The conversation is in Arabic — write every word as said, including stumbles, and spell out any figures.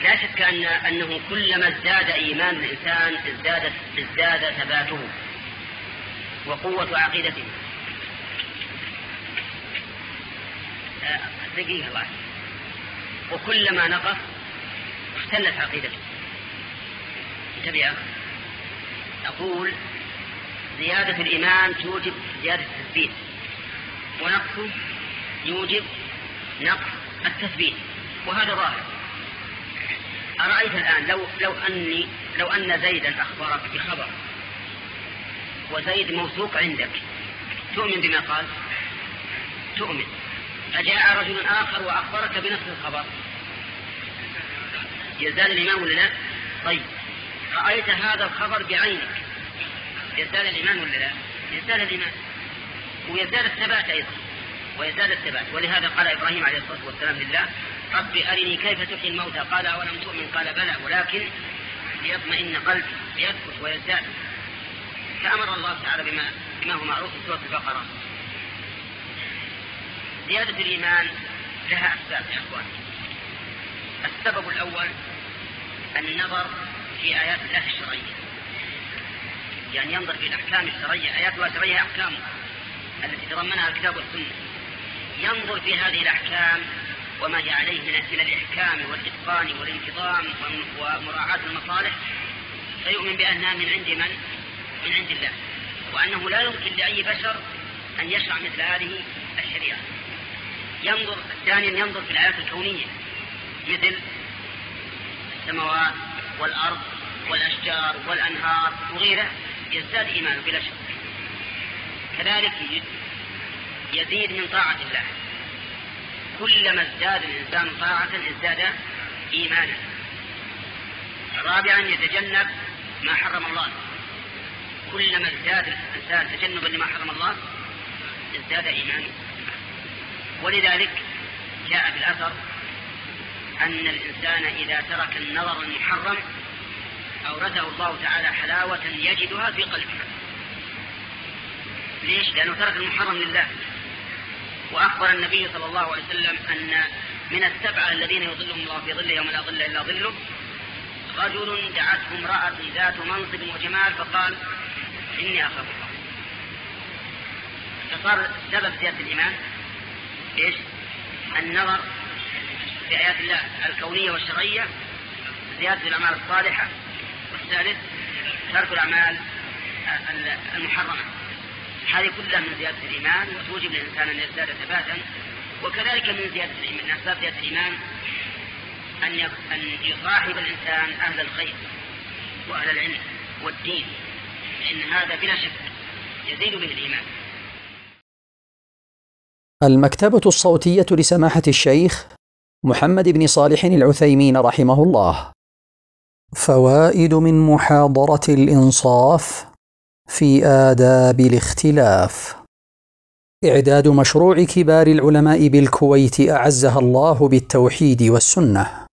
لا شك أن أنه كلما ازداد إيمان الإنسان ازداد ازداد ثباته وقوة عقيدته. دقيقة الله. وكلما نقص اختلت عقيدته. انتبه. أقول زيادة الإيمان توجب زيادة التثبيت، ونقصه يوجب نقص التثبيت، وهذا ظاهر. أرأيت الآن لو لو أني لو أن زيدا أخبرك بخبر وزيد موثوق عندك، تؤمن بما قال؟ تؤمن. فجاء رجل آخر وأخبرك بنفس الخبر، يزداد الإيمان ولا لا؟ طيب رأيت هذا الخبر بعينك، يزداد الإيمان ولا لا؟ يزداد الإيمان، ويزداد الثبات أيضا، ويزداد الثبات. ولهذا قال إبراهيم عليه الصلاة والسلام لله: رب أرني كيف تحيي الموتى، قال أولم تؤمن؟ قال بلى ولكن ليطمئن قلبي، ليثبت ويزداد. فأمر الله تعالى بما, بما هو معروف في سورة البقرة. زيادة الإيمان لها أسباب يا أخوان. السبب الأول النظر في آيات الله الشرعية، يعني ينظر في الأحكام الشرعية، آيات الله الشرعية أحكام التي تضمنها الكتاب والسنة، ينظر في هذه الأحكام وما هي عليه من الإحكام والإتقان والانتظام ومراعاة المصالح، فيؤمن بأنها من عند من؟ من عند الله، وأنه لا يمكن لأي بشر أن يشرع مثل هذه الشريعة. ينظر ثانيا ينظر في الآيات الكونية مثل السماوات والأرض والأشجار والأنهار وغيرها، يزداد إيمانه بلا شك. كذلك يزيد من طاعة الله، كلما ازداد الإنسان طاعة ازداد إيمانا. رابعا يتجنب ما حرم الله، كلما ازداد الإنسان تجنبا لما حرم الله ازداد إيمانه. ولذلك جاء في الأثر أن الإنسان إذا ترك النظر المحرم أورثه الله تعالى حلاوة يجدها في قلبه. ليش؟ لأنه ترك المحرم لله. وأخبر النبي صلى الله عليه وسلم أن من السبعة الذين يظلهم الله في ظله يوم لا ظل إلا ظله رجل دعته امرأة ذات منصب وجمال فقال إني أخاف الله. فصار سبب زيادة الإيمان إيش؟ النظر في آيات الله الكونية والشرعية، زيادة الأعمال الصالحة، والثالث ترك الأعمال المحرمة. هذه كلها من زيادة الإيمان وتوجب الإنسان أن يزداد ثباتا. وكذلك من زيادة الإيمان، من أسباب زيادة الإيمان أن أن يصاحب الإنسان أهل الخير وأهل العلم والدين، لأن هذا بلا شك يزيد من الإيمان. المكتبة الصوتية لسماحة الشيخ محمد بن صالح العثيمين رحمه الله. فوائد من محاضرة الإنصاف في آداب الاختلاف. إعداد مشروع كبار العلماء بالكويت أعزها الله بالتوحيد والسنة.